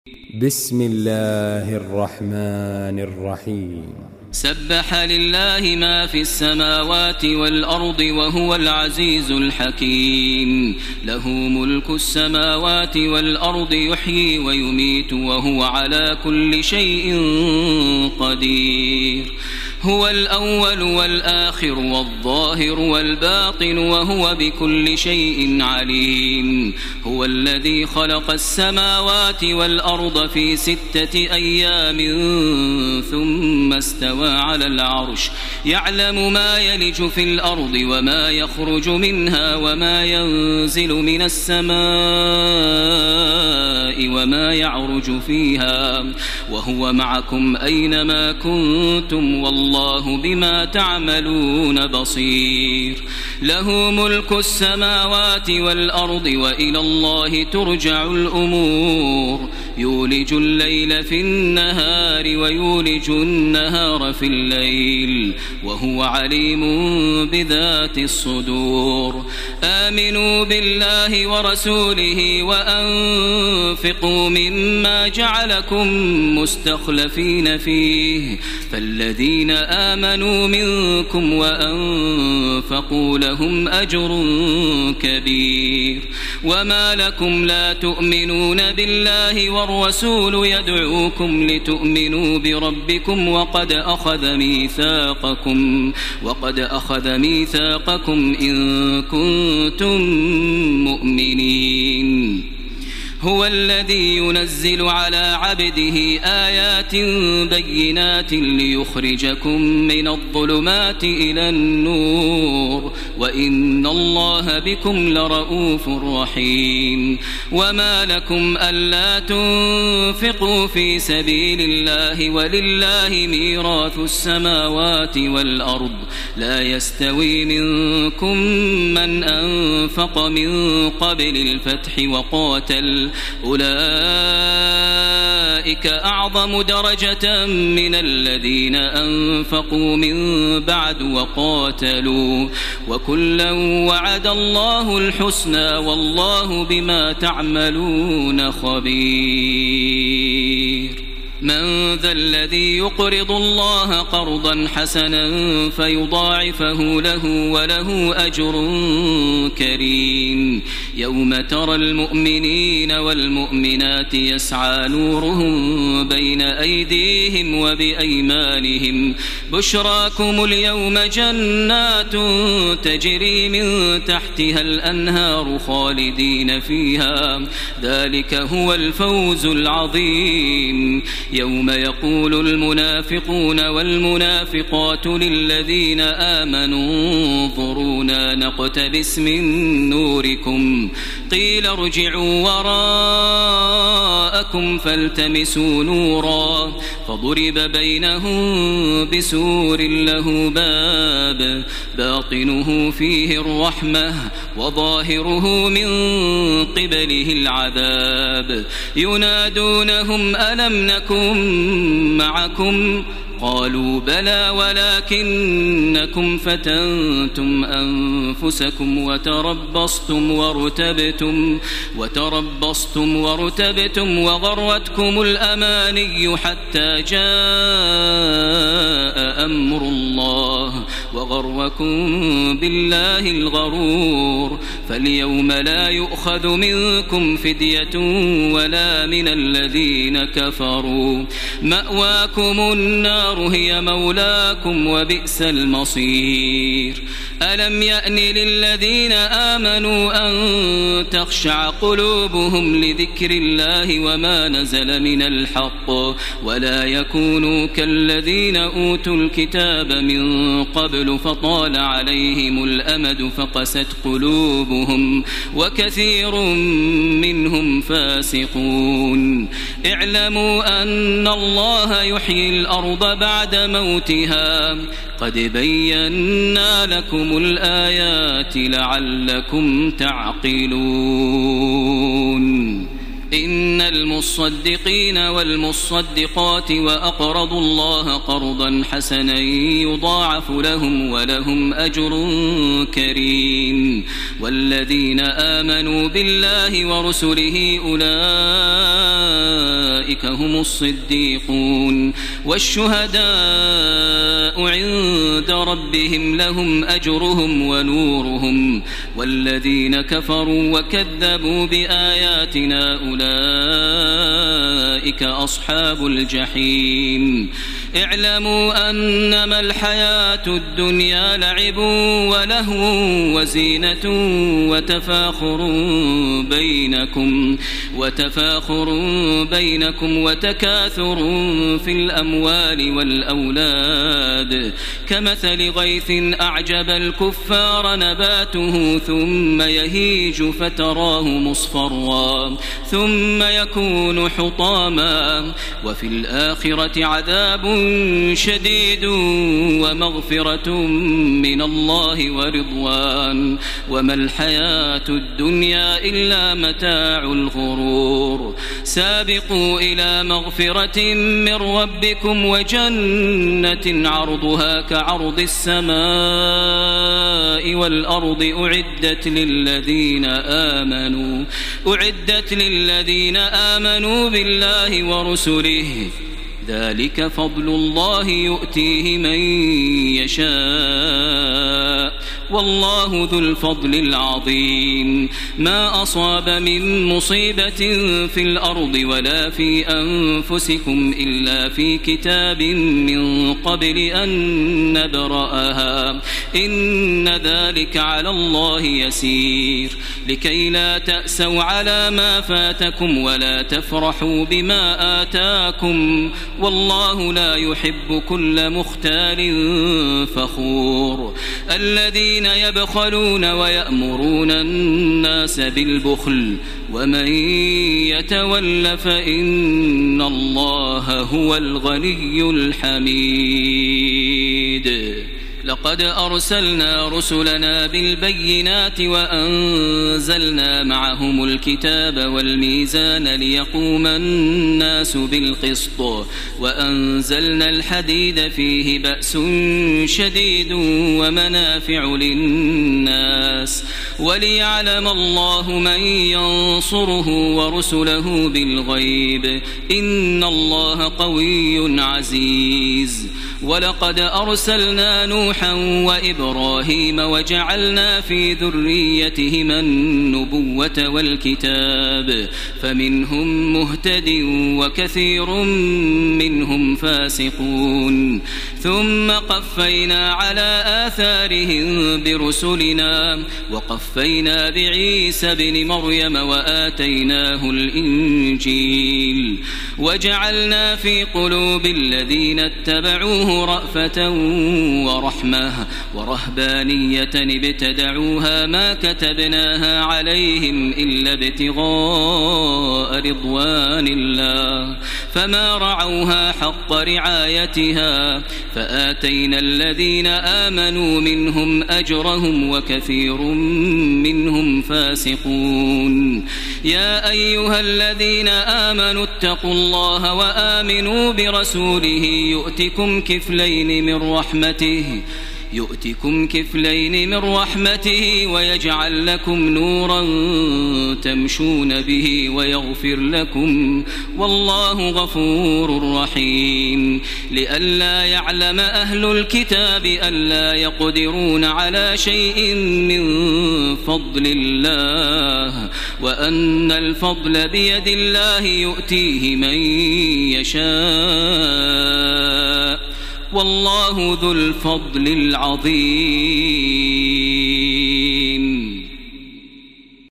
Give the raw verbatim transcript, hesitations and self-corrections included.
بسم الله الرحمن الرحيم. سبح لله ما في السماوات والأرض وهو العزيز الحكيم. له ملك السماوات والأرض يحيي ويميت وهو على كل شيء قدير. هو الأول والآخر والظاهر والباطن وهو بكل شيء عليم. هو الذي خلق السماوات والأرض في ستة أيام ثم استوى على العرش يعلم ما يلج في الأرض وما يخرج منها وما ينزل من السماء وما يعرج فيها وهو معكم أينما كنتم والله بما تعملون بصير. له ملك السماوات والأرض وإلى الله ترجع الأمور. يولج الليل في النهار ويولج النهار في الليل وهو عليم بذات الصدور. آمنوا بالله ورسوله وأنفقوا مما جعلكم مستخلفين فيه فالذين آمنوا منكم وأنفقوا لهم أجر كبير. وما لكم لا تؤمنون بالله والرسول يدعوكم لتؤمنوا بربكم وقد أخذ ميثاقكم وقد أخذ ميثاقكم إن كنتم مؤمنين. هو الذي ينزل على عبده آيات بينات ليخرجكم من الظلمات إلى النور وإن الله بكم لرؤوف رحيم. وما لكم ألا تنفقوا في سبيل الله ولله ميراث السماوات والأرض لا يستوي منكم من أنفق من قبل الفتح وقاتل أولئك أعظم درجة من الذين أنفقوا من بعد وقاتلوا وكلا وعد الله الحسنى والله بما تعملون خبير. من ذا الذي يقرض الله قرضا حسنا فيضاعفه له وله أجر كريم. يوم ترى المؤمنين والمؤمنات يسعى نورهم بين أيديهم وبأيمانهم بشراكم اليوم جنات تجري من تحتها الأنهار خالدين فيها ذلك هو الفوز العظيم. يوم يقول المنافقون والمنافقات للذين آمنوا انظرونا نقتبس من نوركم قيل ارجعوا وراءكم فالتمسوا نورا فضرب بينهم بسور له باب باطنه فيه الرحمة وظاهره من قبله العذاب. ينادونهم ألم نكن معكم قالوا بلى ولكنكم فتنتم أنفسكم وتربصتم ورتبتم وتربصتم ورتبتم وغرتكم الأماني حتى جاء أمر الله وغركم بالله الغرور. فاليوم لا يؤخذ منكم فدية ولا من الذين كفروا مأواكم النار هي مولاكم وبئس المصير. ألم يأن للذين آمنوا أن تخشع قلوبهم لذكر الله وما نزل من الحق ولا يكونوا كالذين أوتوا الكتاب من قبل فطال عليهم الأمد فقست قلوبهم وكثير منهم فاسقون. اعلموا أن الله يحيي الأرض بعد موتها قد بينا لكم الآيات لعلكم تعقلون. إن المصدقين والمصدقات وأقرضوا الله قرضا حسنا يضاعف لهم ولهم أجر كريم والذين آمنوا بالله ورسله أولئك هم الصديقون والشهداء عند ربهم لهم أجرهم ونورهم والذين كفروا وكذبوا بآياتنا أولئك أصحاب الجحيم اعلموا أنما الحياة الدنيا لعب ولهو وزينة وتفاخر بينكم وتفاخر بينكم وتكاثر في الأموال والأولاد كمثل غيث أعجب الكفار نباته ثم يهيج فتراه مصفرا ثم يكون حطاما وفي الآخرة عذاب شديد ومغفرة من الله ورضوان وما الحياة الدنيا إلا متاع الغرور سابقوا إلى مغفرة من ربكم وجنة عرضها كعرض السماء والأرض أعدت للذين آمنوا أعدت للذين آمنوا بالله ورسله ذلك فضل الله يؤتيه من يشاء والله ذو الفضل العظيم ما أصاب من مصيبة في الأرض ولا في أنفسكم إلا في كتاب من قبل أن نبرأها إن ذلك على الله يسير لكي لا تأسوا على ما فاتكم ولا تفرحوا بما آتاكم والله لا يحب كل مختال فخور الذين يبخلون ويأمرون الناس بالبخل ومن يتول فإن الله هو الغني الحميد لقد أرسلنا رسلنا بالبينات وأنزلنا معهم الكتاب والميزان ليقوم الناس بالقسط وأنزلنا الحديد فيه بأس شديد ومنافع للناس وليعلم الله من ينصره ورسله بالغيب إن الله قوي عزيز ولقد أرسلنا نوحا وإبراهيم وجعلنا في ذريتهما النبوة والكتاب فمنهم مهتد وكثير منهم فاسقون ثم قفينا على آثارهم برسلنا وقفينا بعيسى بن مريم وآتيناه الإنجيل وجعلنا في قلوب الذين اتبعوه رأفة ورحمة ورهبانية ابتدعوها ما كتبناها عليهم إلا ابتغاء رضوان الله فما رعوها حق رعايتها فآتينا الذين آمنوا منهم أجرهم وكثير منهم فاسقون يا أيها الذين آمنوا اتقوا الله وآمنوا برسوله يؤتكم كفلين من رحمته يؤتكم كفلين من رحمته ويجعل لكم نورا تمشون به ويغفر لكم والله غفور رحيم لئلا يعلم أهل الكتاب ألا يقدرون على شيء من فضل الله وأن الفضل بيد الله يؤتيه من يشاء والله ذو الفضل العظيم